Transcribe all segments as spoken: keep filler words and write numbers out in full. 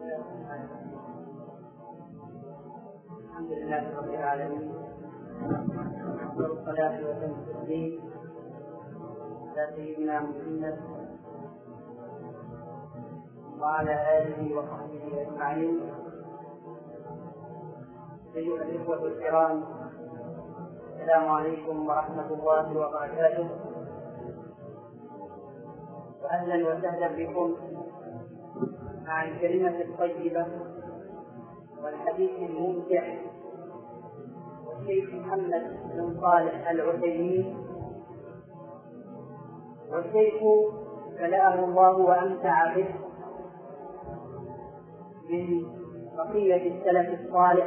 الحمد لله رب العالمين، والصلاة والتسليم على سيدنا محمد وعلى آله وصحبه أجمعين. أيها الإخوة الكرام، السلام عليكم ورحمة الله وبركاته، وأهلا وسهلا بكم مع الكلمة الطيبة والحديث الممتع والشيخ محمد بن صالح العثيمين. والشيخ كلاه الله وأمتع به من بقية السلف الصالح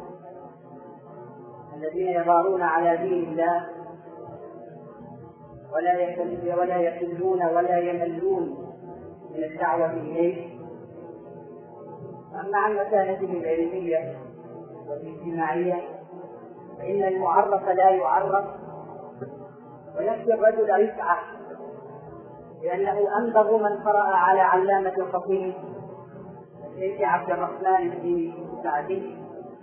الذين يظهرون على دين الله ولا ولا يكلون ولا يملون من الدعوة إليه. أما عن مكانته العلمية والاجتماعية فإن المعرف لا يعرف، ويكفي الرجل رفعة، لأنه أنبغ من قرأ على علامة الخطيب الشيخ عبد الرحمن بن سعدي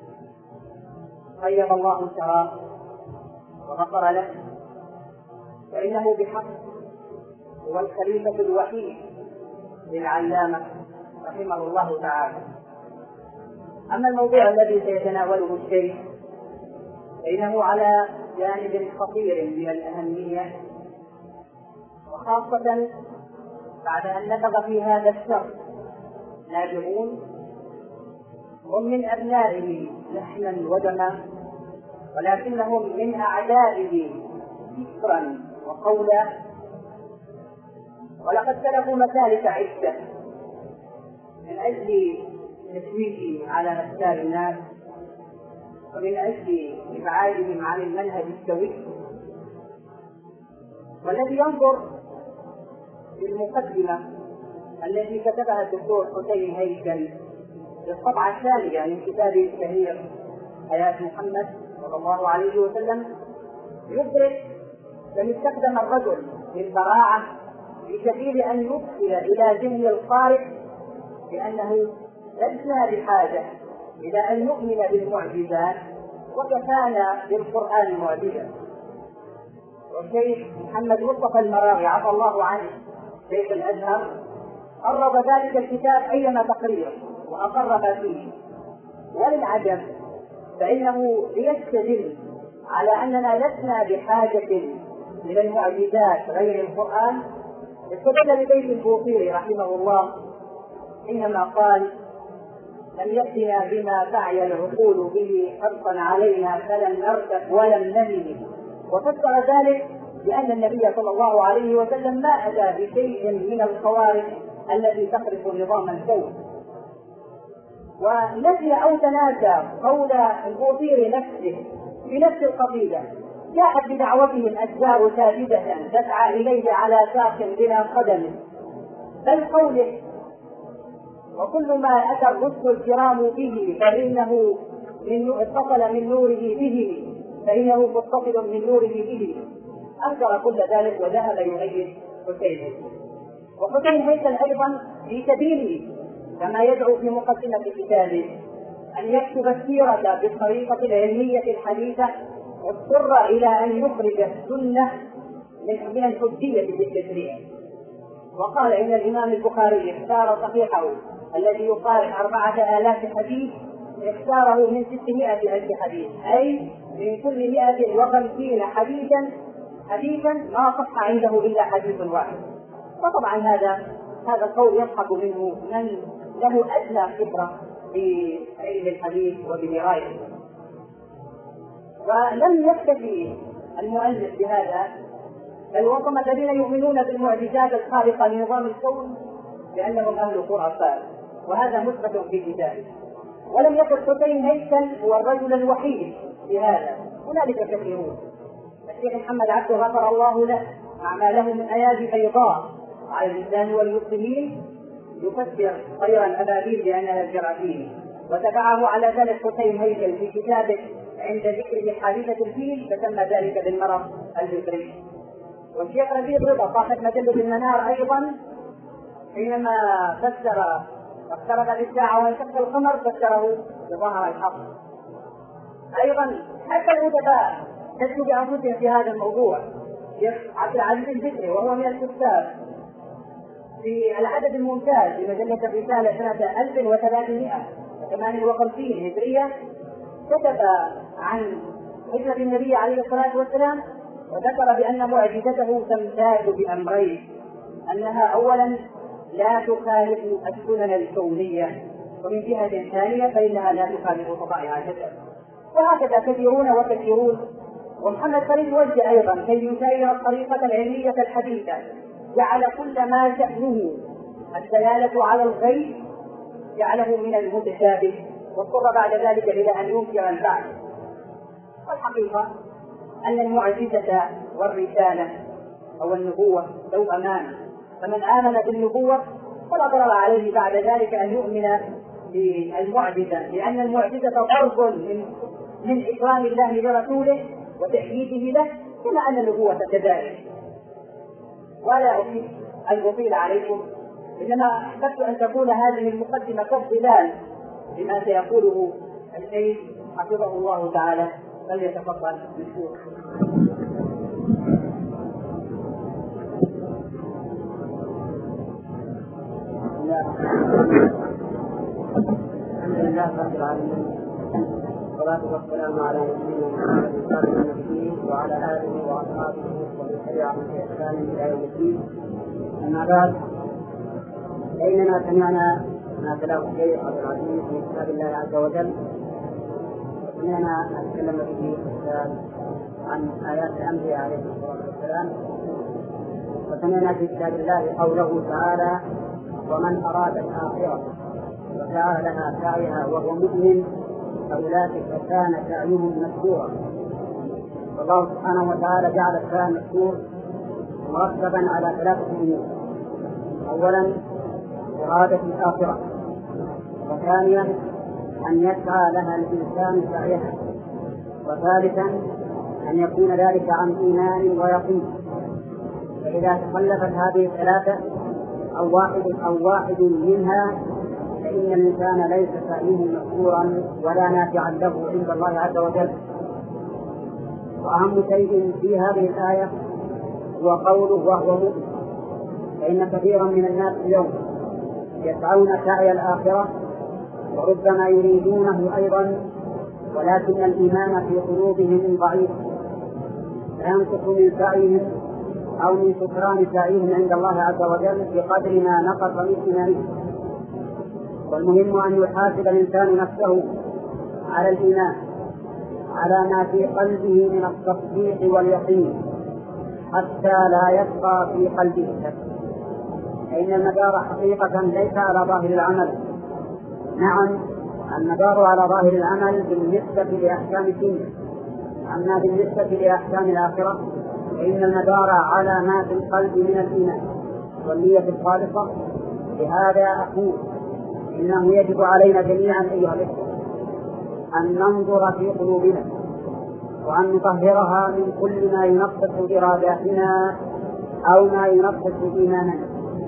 طيب الله ثراه وغفر له، فإنه بحق هو الخليفة الوحيد للعلامة رحمه الله تعالى. أما الموضوع الذي سيتناوله الشيخ فإنه على جانب خطير من الأهمية، وخاصة بعد أن نبغ في هذا الشر نابغون هم من أبنائه لحما ودما، ولكنهم من أعدائه فكرا وقولا، ولقد سلكوا مسالك عدة من أجل تشويشه على أفكار الناس، ومن أجل إبعادهم عن المنهج السوي. والذي ينظر للمقدمة التي كتبها الدكتور حسين هيكل في الطبعة الثانية من كتابه الشهير حياة محمد صلى الله عليه وسلم يدرك أن استخدم الرجل بالبراعة في سبيل أن يدخل إلى ذهن القارئ بأنه لسنا بحاجة إلى أن نؤمن بالمعجزات وكفانا بالقرآن معجزة. والشيخ محمد مصطفى المراغي عفى الله عنه شيخ الأزهر قرب ذلك الكتاب أيما تقرير وأقر ما فيه، وللعجب فإنه ليستدل على أننا لسنا بحاجة من المعجزات غير القرآن. استدل ببيت البوصيري رحمه الله حينما قال: لم يأتنا بما تعي العقول به حرصا علينا فلم نرتب ولم نمل. وفسر ذلك بأن النبي صلى الله عليه وسلم ما أتى بشيء من الخوارق التي تخرق نظام الكون. ونسي أو تناسى قول البوصيري نفسه في نفس القضية: جاءت بدعوته الأشجار ساجدة تسعى إليه على ساق بلا قدم. بل قوله: وكل ما أتى الرسل الكرام به فإنه من اتصل من نوره به فإنه متصل من نوره به، أنكر كل ذلك وذهب يؤيد حسين. وحسين هيكل أيضا في سبيله كما يدعو في مقدمة كتابه أن يكتب السيرة بالطريقة العلمية الحديثة، اضطر إلى أن يخرج السنة من الحجية بالتشريع. وقال إن الإمام البخاري اختار صحيحه الذي يقارب أربعة آلاف حديث اختاره من ستمائة ألف حديث، أي من كل مائة وخمسين حديثا حديثا ما صح عنده إلا حديث واحد. وطبعا هذا هذا القول يضحك منه من له أدنى خبرة في علم الحديث وبدرايته. ولم يكتفي المؤلف بهذا، بل وصم الذين يؤمنون بالمعجزات الخارقة لنظام الكون بأنهم أهل خرافات، وهذا مثبت في كتابه. ولم يكن حسين هيكل هو الرجل الوحيد في هذا، هنالك كثيرون. الشيخ محمد عبده غفر الله له مع ما له من ايادي بيضاء على الانسان والمسلمين يفسر طير الابابيل بانها الجراثيم، وتبعه على ذلك حسين هيكل في كتابه عند ذكر حادثه الفيل فسمى ذلك بالمرض الفطري. والشيخ ربيع رضا صاحب مجلة المنار أيضا حينما فسر واقتربت الساعة وانشق القمر فسره بظهر الحق. أيضا حتى الأدباء تجدوا بأنفسهم في هذا الموضوع. شيخ عبد العزيز البدري وهو من الكتاب في العدد الممتاز لمجلة الرسالة سنة ألف وثلاثمائة وثمانية وخمسين هجرية كتب عن هجرة النبي عليه الصلاة والسلام وذكر بأن معجزته تمتاز بأمرين: أنها أولا لا تخالف السنن الكونية، ومن جهة ثانية فإنها لا تخالف طبائع البشر. وهكذا كثيرون وكثيرون. ومحمد خليل وجه أيضا كي يسير الطريقة العلمية الحديثة جعل كل ما شأنه الدلالة على الغيب جعله من المتشابه، واضطر بعد ذلك إلى أن ينكر البعض. والحقيقة أن المعجزة والرسالة أو النبوة لو أمان، فمن آمن بالنبوة فلا ضرر عليه بعد ذلك أن يؤمن بالمعجزة، لأن المعجزة ضرب من من إكرام الله لرسوله وتحييده له، كما أن النبوة كذلك. ولا أريد أن أطيل عليكم، إنما أحببت أن تكون هذه المقدمة كالظلال لما سيقوله الشيخ حفظه الله تعالى، فليتفضل مشكور. الحمد لله رب العالمين، والصلاة والسلام على نبينا محمد النبيين وعلى آله وأصحابه ومن تبعهم بإحسان إلى يوم الدين. أما بعد، بيننا سمعنا ما تلاه الشيخ عبد العزيز في كتاب الله عز وجل، وسمعنا ما تكلم به عن آيات الأنبياء عليه الصلاة والسلام، وسمعنا في كتاب الله قوله تعالى: ومن أراد الآخرة وسعى لها سعيها وهو مؤمن فأولئك كان سعيهم مشكورا. والله سبحانه وتعالى جعل السعي المشكور مرتبا على ثلاثة أمور: أولا إرادة الآخرة، وثانيا أن يسعى لها الإنسان سعيها، وثالثا أن يكون ذلك عن إيمان ويقين. فإذا تخلفت هذه الثلاثة أو واحد أو واحد منها فإن الإنسان ليس سعيه مشكورا ولا نافعا له عند الله عز وجل. وأهم شيء في هذه الآية هو قوله وهو مؤمن، فإن كثيرا من الناس اليوم يسعون سعي الآخرة وربما يريدونه أيضا، ولكن الإيمان في قلوبهم ضعيف، فينقص من سعيهم أو من شكران سعيهم عند الله عز وجل بقدر ما نقص من إيمانهم. والمهم أن يحاسب الإنسان نفسه على الإيمان، على ما في قلبه من التصديق واليقين، حتى لا يبقى في قلبه شك. فإن المدار حقيقة ليس على ظاهر العمل. نعم، المدار على ظاهر العمل بالنسبة لأحكام الدنيا، أما بالنسبة لأحكام الآخرة فإن المدار على ما في القلب من الإيمان والنية الخالصة. لهذا أقول إنه يجب علينا جميعا أيها الإخوة أن ننظر في قلوبنا وأن نطهرها من كل ما ينقص إراداتنا أو ما ينقص إيماننا.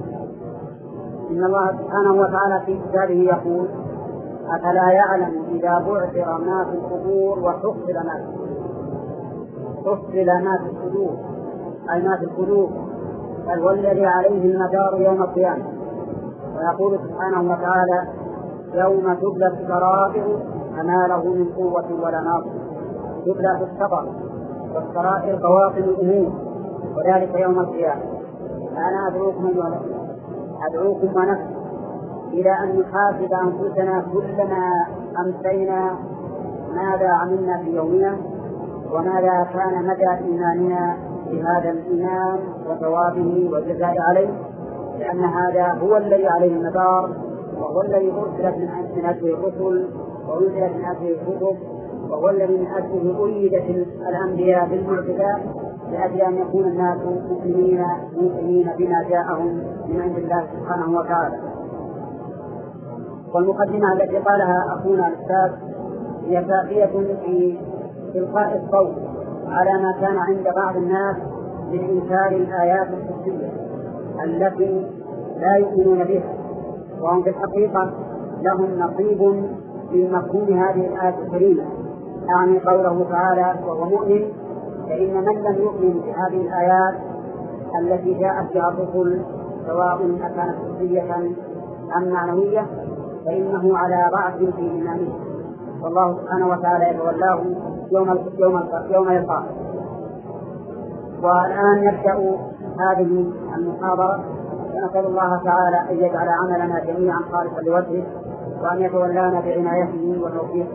إن الله سبحانه وتعالى في كتابه يقول: أفلا يعلم إذا بعثر ما في القبور وحصل ما في الصدور. حصل ما في الصدور أي ما في القلوب، بل والذي عليه المدار يوم القيامة. ويقول سبحانه وتعالى: يوم تبلى السرائر فما له من قوة ولا ناصر. تبلى في السطر، والسرائر بواطن الأمور، وذلك يوم القيامة. أنا أدعوكم أيها الأخوة، أدعوكم ونفسي إلى أن نحاسب أنفسنا كلما أمسينا ماذا عملنا في يومنا، وماذا كان مدى إيماننا بهذا الإيمان وثوابه والجزاء عليه، لأن هذا هو الذي عليه المدار، وهو الذي أرسلت من أجله الرسل وأنزلت من أجله الكتب، وهو الذي من أجله أيدت الأنبياء بالمعجزات، لأجل أن يكون الناس مؤمنين مؤمنين بما جاءهم من عند الله سبحانه وتعالى. والمقدمة التي قالها أخونا الأستاذ هي كافية في إلقاء الصوت على ما كان عند بعض الناس من إنكار الآيات الحسية التي لا يؤمنون بها، وهم في الحقيقة لهم نصيب في مفهوم هذه الآية الكريمة، أعني قوله تعالى وهو مؤمن، فإن من لم يؤمن بهذه الآيات التي جاءت بها الرسل سواء أكانت حسية أم معنوية فإنه على ضعف في إيمانه، والله سبحانه وتعالى يتولاه يوم يوم يوم يلقاه. والآن نبدأ هذه المحاضرة، ونسأل الله تعالى أن يجعل عملنا جميعا خالصا لوجهه، وأن يتولانا بعنايته وتوفيقه.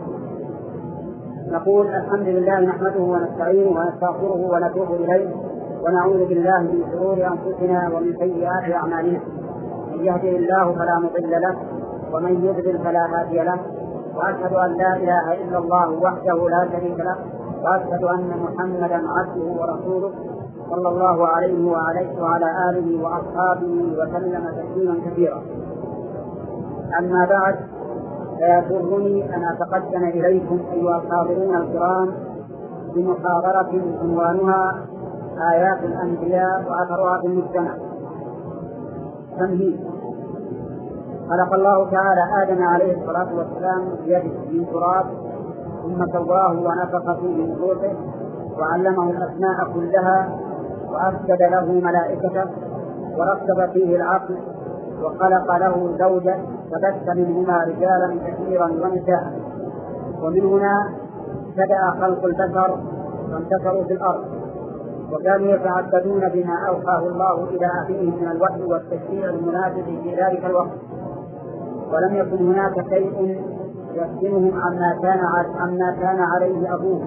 نقول الحمد لله نحمده ونستعينه ونستغفره ونتوب إليه، ونعوذ بالله من شرور أنفسنا ومن سيئات أعمالنا، من يهده الله فلا مضل له ومن يضلل فلا هادي له، وأشهد أن لا إله إلا الله وحده لا شريك له، وأشهد أن محمدا عبده ورسوله صلى الله عليه وعليه وعلى آله وأصحابه وسلم تسليما كثيرا. أما بعد، فيسرني أن أتقدم إليكم أيها الحاضرون الكرام بمحاضرة عنوانها آيات الأنبياء وأثرها في المجتمع. تمهيد: خلق الله تعالى آدم عليه الصلاة والسلام بيده من تراب، ثم سواه ونفخ فيه من روحه، وعلمه الأسماء كلها، وأسجد له ملائكته، وركب فيه العقل، وخلق له زوجة، فبث منهما رجالا كثيرا ونساء. ومن هنا بدأ خلق البشر وانتشروا في الأرض، وكانوا يتعبدون بما أوحاه الله إلى أبيهم من الوحي والتشريع المناسب في ذلك الوقت، ولم يكن هناك شيء يفتنهم عما كان عما كان عليه أبوهم،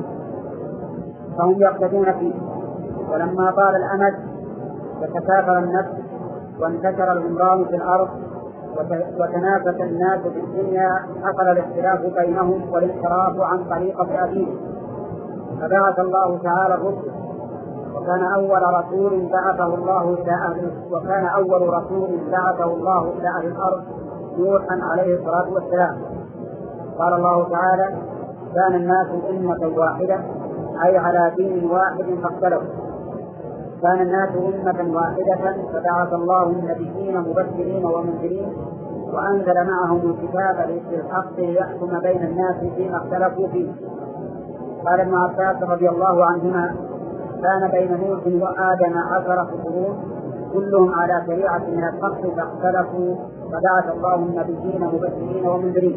فهم يقتدون فيه. ولما طال الأمد وتكاثر النفس وانتشر العمران في الأرض وتنافس الناس في الدنيا، حصل الاختلاف بينهم والانحراف عن طريقة أبيهم، فبعث الله تعالى الرسل، وكان أول رسول بعثه الله إلى أهل وكان أول رسول بعثه الله إلى أهل الأرض نوحا عليه الصلاة والسلام. قال الله تعالى: كان الناس أمة واحدة، أي على دين واحد فاختلفوا. كان الناس أمة واحدة فبعث الله النبيين مبشرين ومنذرين، وأنزل معهم الكتاب بالحق ليحكم بين الناس فيما اختلفوا فيه. قال ابن عباس رضي الله عنهما: كان بين نوح وآدم عشرة قرون كلهم على شريعة من الحق فاختلفوا، فبعث الله النبيين مبشرين ومنذرين.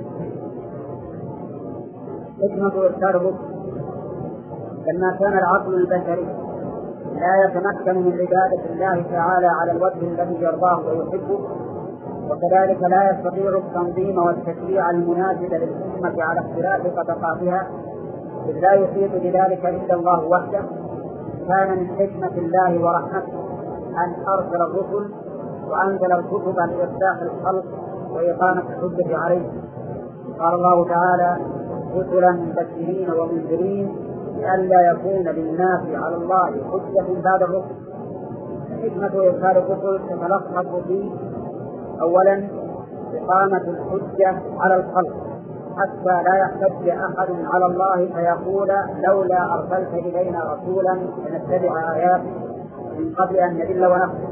حكمة إرسال الرسل: لما كان العقل البشري لا يتمكن من عبادة الله تعالى على الوجه الذي يرضاه ويحبه، وكذلك لا يستطيع التنظيم والتشريع المناسب للأمة على اختلاف طبقاتها، إذ لا يحيط بذلك إلا الله وحده، كان من حكمة الله ورحمته أن أرسل الرسل وأنزل الكتب لإصلاح الخلق وإقامة الحجة عليه. قال الله تعالى: رسلا مبشرين ومنذرين لئلا يكون للناس على الله حجة بعد الرسل. حكمة إرسال الرسل تتلخص في: أولا، إقامة الحجة على الخلق حتى لا يحتج أحد على الله فيقول لولا أرسلت إلينا رسولا لنتبع آياتك من قبل أن نذل ونخزي.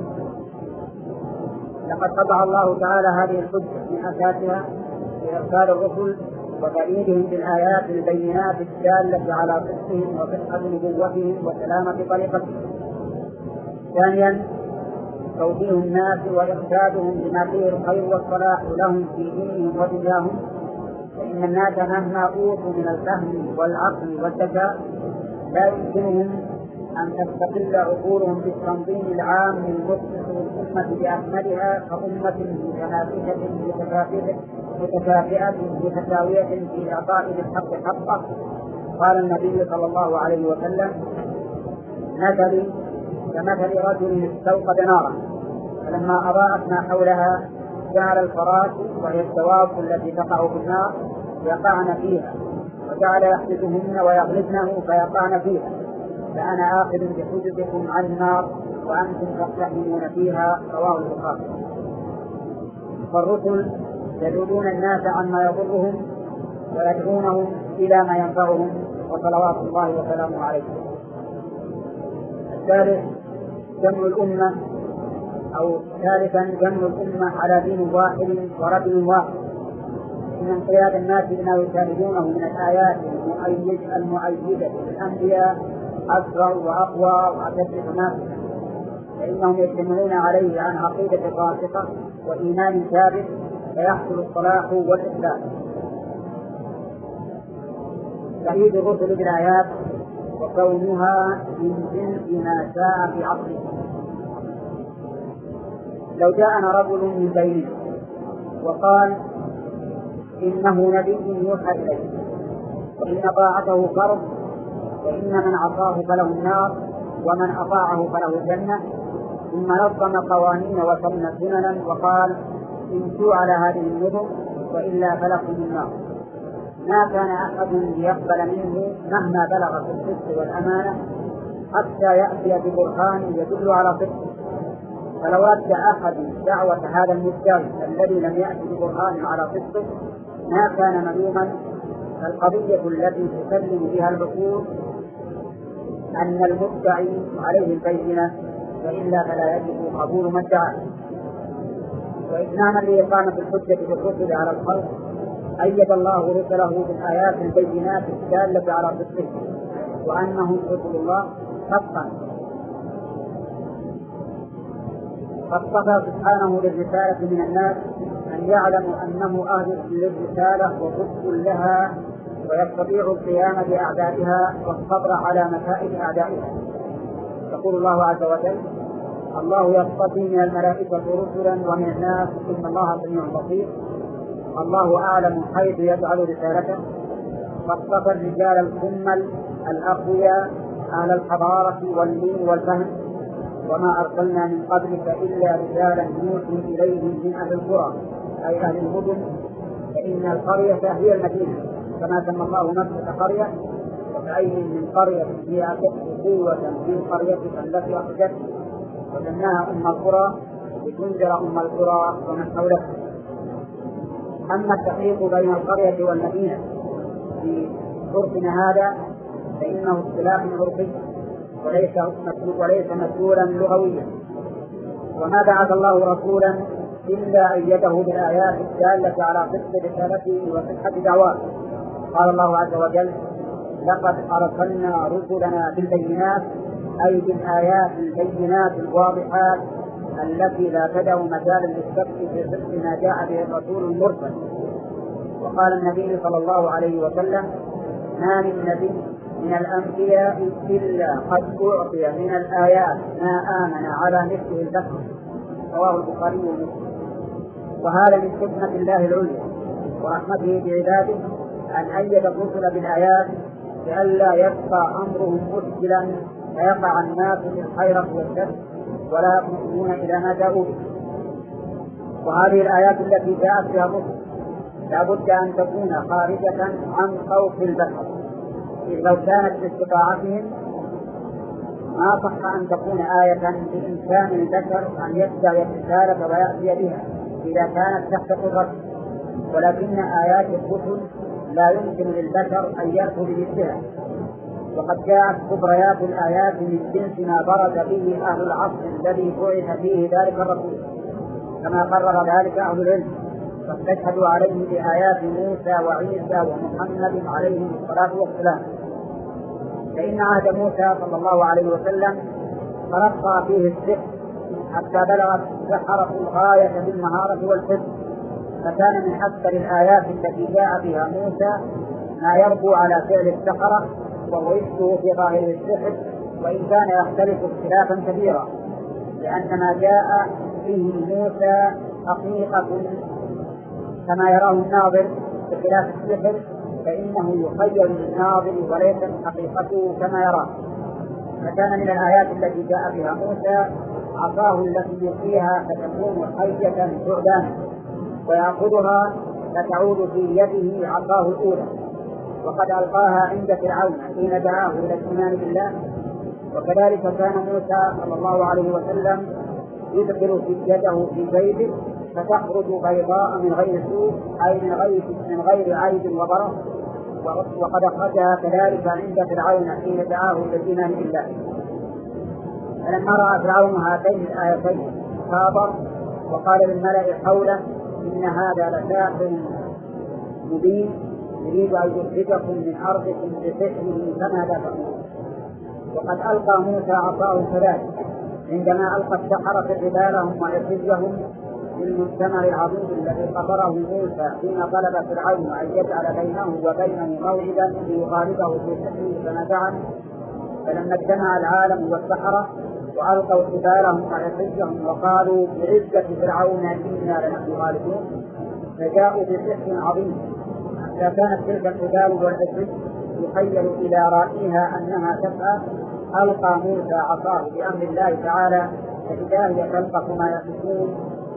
لقد قطع الله تعالى هذه الحجة من أساسها بإرسال الرسل وتأييدهم بالآيات البينات الدالة على صدقهم وصحة نبوتهم وسلامة طريقتهم. ثانيا، توجيه الناس وإرشادهم بما فيه الخير والصلاح لهم في دينهم ودنياهم، فإن الناس مهما أوتوا من الفهم والعقل والذكاء لا يمكنهم أن تستقل عقولهم بالتنظيم العام المصلح للأمة بأكملها كأمة متنافسة متكافئة متساوية في إعطاء الحق حقه. قال النبي صلى الله عليه وسلم: مثلي كمثل رجل استوقد نارا، فلما أضاءت ما حولها جعل الفراش وهي الدواب التي تقع في النار يقعن فيها، وجعل يحدثهن ويغلبنه فيقعن فيها، فأنا آخذ بحجتكم عن النار وأنتم تقتحمون فيها. رواه البخاري. فالرسل يدعون الناس عما يضرهم ويدعونهم إلى ما ينفعهم، وصلوات الله وسلامه عليه. الثالث، جمع الأمة أو ثالثا جمع الأمة على دين واحد ورجل واحد، إن انقياد الناس بما يشاهدونه من الآيات المؤيد المؤيدة للأنبياء أسرع وأقوى وأشد تماسكا، فإنهم يجتمعون عليه عن عقيدة راسخة وإيمان ثابت، فيحصل الصلاح والإصلاح. تأييد الرسل بالآيات وكونها من جنس ما شاء في عصره. لو جاءنا رجل من بيننا وقال إنه نبي يوحى إليه، وإن طاعته فرض، وإن من عصاه فله النار، ومن أطاعه فله الجنة، ثم نظم قوانين وسن سننا وقال امشوا على هذه النظم وإلا فلكم النار، ما كان أحد ليقبل منه مهما بلغ في الصدق والأمانة حتى يأتي ببرهان يدل على صدقه. فلو رد أحد دعوة هذا المدعي الذي لم يأتي ببرهان على صدقه ما كان ملوما. القضية التي تسلم بها العقول أن المدعي عليه البينة، وإلا فلا يجب قبول ما ادعى. وإتماما لإقامة الحجة بالرسل على الخلق أيد الله رسله بالآيات البينات الدالة على صدقه وأنهم رسل الله حقا. فاصطفى سبحانه للرسالة من الناس أن يعلموا أنه أهل للرسالة وصدق لها، ويستطيع القيام بأعدائها والصبر على مكائد أعدائها. يقول الله عز وجل: الله يصطفي من الملائكة رسلا ومن الناس إن الله سميع بصير. الله أعلم حيث يجعل رسالته. فاصطفى الرجال الكمل الأقوياء أهل الحضارة واللين والفهم، وما أرسلنا من قبلك إلا رجالا نوحي إليهم من أهل القرى أي أهل المدن، فإن القرية هي المدينة كما سمى الله نفسه قرية. وكأي من قرية هي أشد قوة في قريتك التي أخرجت، وسماها أم القرى لتنذر أم القرى ومن حولها. أما التحقيق بين القرية والمدينة في عرفنا هذا فإنه اصطلاح عرفي وليس مسؤولا لغويا. وما بعث الله رسولا إلا أيده بالآيات الدالة على صدق رسالته وصحة دعواه. قال الله عز وجل: لقد أرسلنا رسلنا بالبينات أي بالآيات البينات الواضحات التي لا تدع مجالا للشك في صدق ما جاء به الرسول المرسل. وقال النبي صلى الله عليه وسلم: ما من نبي من الأنبياء إلا قد أعطي من الآيات ما آمن على مثله البشر. رواه البخاري ومسلم. وهذا من حكمة الله العليا ورحمته بعباده أن أيد الرسل بالآيات لئلا يبقى أمرهم مشكلا فيقع الناس في الحيرة والشك ولا يقومون إلى ما جاءوا به. وهذه الآيات التي جاءت بها الرسل لا بد أن تكون خارجة عن خوف البشر، إذ لو كانت باستطاعتهم ما صح أن تكون آية بإمكان البشر أن يدعي الرسالة ويأتي بها إذا كانت تحت قدرته، ولكن آيات الرسل لا يمكن للبشر أن يأتوا بمثلها. وقد جاءت كبريات الآيات من جنس ما برز به أهل العصر الذي بعث فيه ذلك الرسول، كما قرر ذلك أهل العلم واستشهدوا عليه بآيات موسى وعيسى ومحمد عليهم الصلاة والسلام. فإن عهد موسى صلى الله عليه وسلم ترقى فيه السحر حتى بلغت السحرة الغاية بالمهارة والحفظ، فكان من أكثر الآيات التي جاء بها موسى ما يربو على فعل السحرة وهو يشبه في ظاهره السحر، وإن كان يختلف اختلافا كبيرا، لأن ما جاء فيه موسى حقيقة كما يراه الناظر، بخلاف السحر فإنه يخيل للناظر وليست حقيقته كما يراه. فكان من الآيات التي جاء بها موسى عصاه التي يلقيها فتكون حية ثعبانا ويأخذها فتعود في يده عصاه الأولى، وقد ألقاها عند فرعون حين دعاه إلى الإيمان بالله. وكذلك كان موسى صلى الله عليه وسلم يدخل يده في جيبه فتخرج بيضاء من غير سوء أي من غير من غير عيب وضرر، وقد أخرجها كذلك عند فرعون حين دعاه إلى الإيمان بالله. فلما رأى فرعون هاتين الآيتين تكابر وقال للملأ حوله إن هذا لساحر مبين يريد أن يخرجكم من أرضكم بسحره فماذا تأمرون. وقد ألقى موسى عصاه كذلك عندما ألقى السحرة حبالهم وعصيهم في المجتمع العظيم الذي قرره موسى حين طلب فرعون أن يجعل بينه وبينه موعدا ليغالبه في سحره فما فعل. فلما اجتمع العالم والسحرة وألقوا حبالهم وعصيهم وقالوا بعزة فرعون إنا لنحن غالبون فجاءوا بسحر عظيم حتى كانت تلك الحبال والعصي يخيل إلى رائها أنها تسعى. ألقى موسى عصاه بأمر الله تعالى فإذا هي تلقف ما يصفون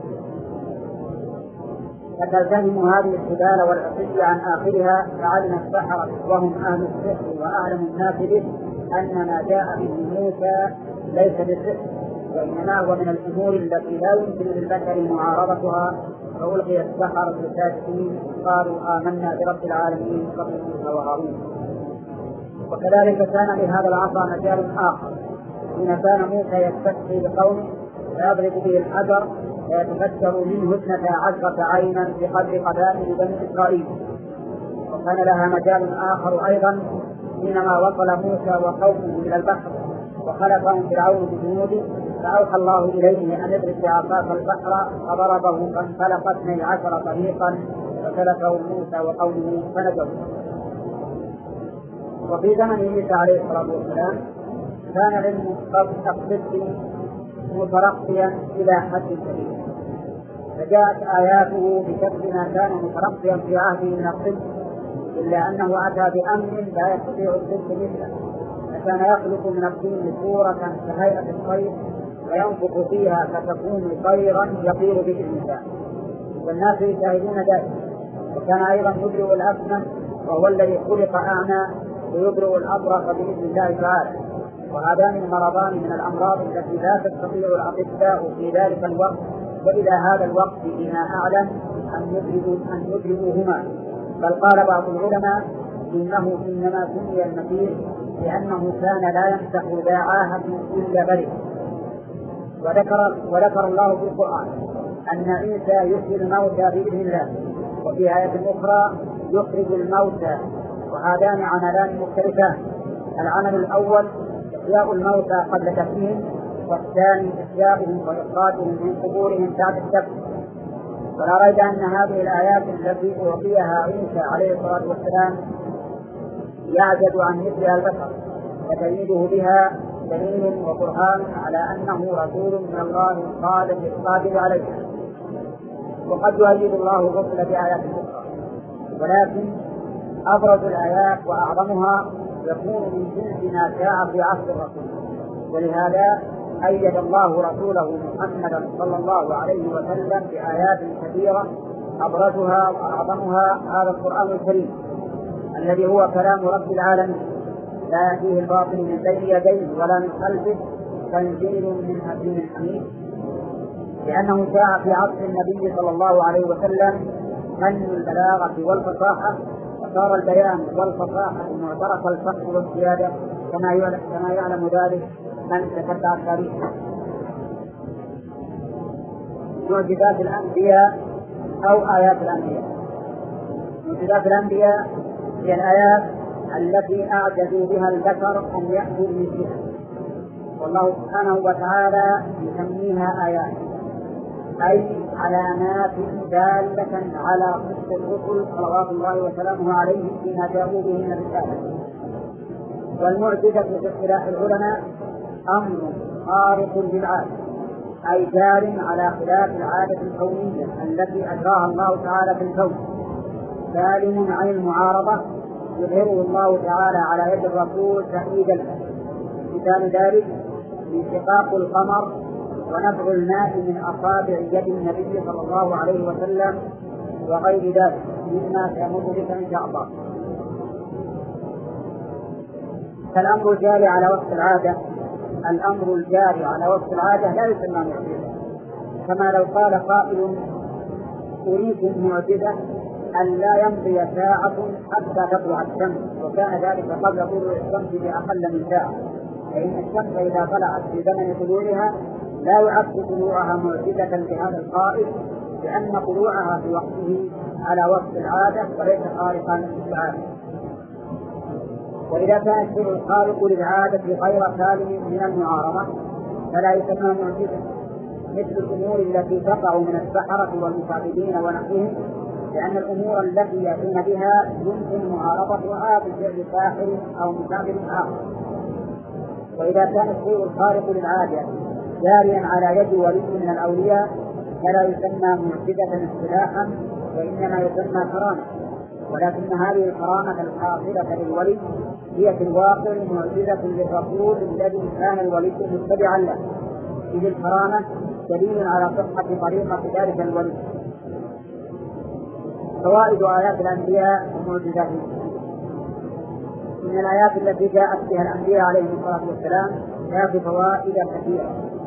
فتلتهم هذه الحبال والعصي عن آخرها. فعلم السحرة وهم أهل السحر وأعلم الناس به أن ما جاء به موسى ليس بالسحر وإنما هو من الأمور التي لا يمكن للبشر معارضتها. فألقي السحرة ساجدين قالوا آمنا برب العالمين قبل موسى وهارون. وكذلك كان لهذا العصا مجال آخر حين كان موسى يستسقي بقومه فيضرب به الحجر فيتفجر منه اثنتا عشرة عينا بقدر قبائل بني إسرائيل. وكان لها مجال آخر أيضا حينما وصل موسى وقومه إلى البحر وخلفهم فرعون بجنوده فأوحى الله إليه أن يضرب بعصاك البحر فضربه فانفلق اثني عشر طريقا فسلكه موسى وقومه فنجوا. وفي زمن عيسى عليه الصلاة والسلام كان علم الطب مترقيا إلى حد كبير فجاءت آياته بشكل ما كان مترقيا في عهده من الطب إلا أنه أتى بأمر لا يستطيع الطب مثله. فكان يخلق من الطين صورة كهيئة الطير وينفخ فيها فتكون طيرا يطير بإذن الله والناس يشاهدون ذلك. وكان أيضا يبرئ الأسمى وهو الذي خلق أعمى ويبرئ الأبرص بإذن الله تعالى. وهذان المرضان من الأمراض التي لا تستطيع الأطباء في ذلك الوقت وإلى هذا الوقت بما أعلم أن يدركوهما. بل قال بعض العلماء إنه إنما سمي المسيح لأنه كان لا يمسح ذا عاهة إلا برئ. وذكر, وذكر الله في القرآن أن عيسى يحيي الموتى بإذن الله وفي آية أخرى يخرج الموتى. وهذان عملان مختلفان. العمل الأول إحياء الموتى قبل دفنهم والثاني إحياؤهم وإخراجهم من قبورهم بعد الدفن. ولا ريب أن هذه الآيات التي أعطيها عيسى عليه الصلاة والسلام يعجز عن مثلها البشر فتأييده بها دليل وبرهان على أنه رسول من الله قادر عليه. وقد يؤيد الله الرسل بآيات أخرى ولكن أبرز الآيات وأعظمها يكون من جنس ما جاء في عصر الرسول. ولهذا أيد الله رسوله محمدا صلى الله عليه وسلم بآيات كثيرة أبرزها وأعظمها هذا القرآن الكريم الذي هو كلام رب العالمين لا يأتيه الباطل من بين يديه ولا من خلفه تنزيل من حكيم حميد. لأنه جاء في عصر النبي صلى الله عليه وسلم فن البلاغة والفصاحة وصار البيان والفصاحة معترف الفقه والزيادة كما يعلم, كما يعلم ذلك من تتبع التاريخ. معجزات الأنبياء أو آيات الأنبياء. معجزات الأنبياء هي الآيات التي أعجزوا بها البشر أن يأتوا بمثلها والله سبحانه وتعالى يسميها آيات أي علامات دالة على صدق الرسل صلوات الله وسلامه عليهم فيما جاءوا به من الرسالة. والمعجزة في اصطلاح العلماء أمر خارق للعادة أي جار على خلاف العادة الكونية التي أجراها الله تعالى في الكون سالم عن المعارضة يظهره الله تعالى على يد الرسول تأييدا. مثال ذلك انشقاق القمر ونبع الماء من أصابع يد النبي صلى الله عليه وسلم وغير ذلك مما سيمر بك إن شاء الله. فالأمر الجاري على وفق العادة الأمر الجاري على وفق العادة لا يسمى معجزة. كما لو قال قائل أريكم معجزة أن لا يمضي ساعة حتى تطلع الشمس وكان ذلك قبل طلوع الشمس بأقل من ساعة. فإن الشمس إذا طلعت في زمن طلوعها لا يعد طلوعها معجزة لهذا القائل، لأن طلوعها في وقته على وقت العادة وليس خارقا للعادة. وإذا كان الشيء الخارق للعادة غير سالم من المعارضة فلا يسمى معجزة، مثل الأمور التي تقع من السحرة والمصابين ونحوهم، لأن الأمور التي يأتون بها يمكن معارضتها بفعل ساحر أو مسافر آخر. وإذا كان الشيء الخارق للعادة جاريا على يد ولي من الأولياء فلا يسمى معجزة اصطلاحا، وإنما يسمى كرامة، ولكن هذه الكرامة الحاصلة للولي هي في الواقع معجزة للرسول الذي كان الولي متبعا له، إذ الكرامة دليل على صحة طريقة ذلك الولي. فوائد آيات الأنبياء ومعجزاتهم: من الآيات التي جاءت بها الأنبياء عليهم الصلاة والسلام جاءت فوائد كثيرة،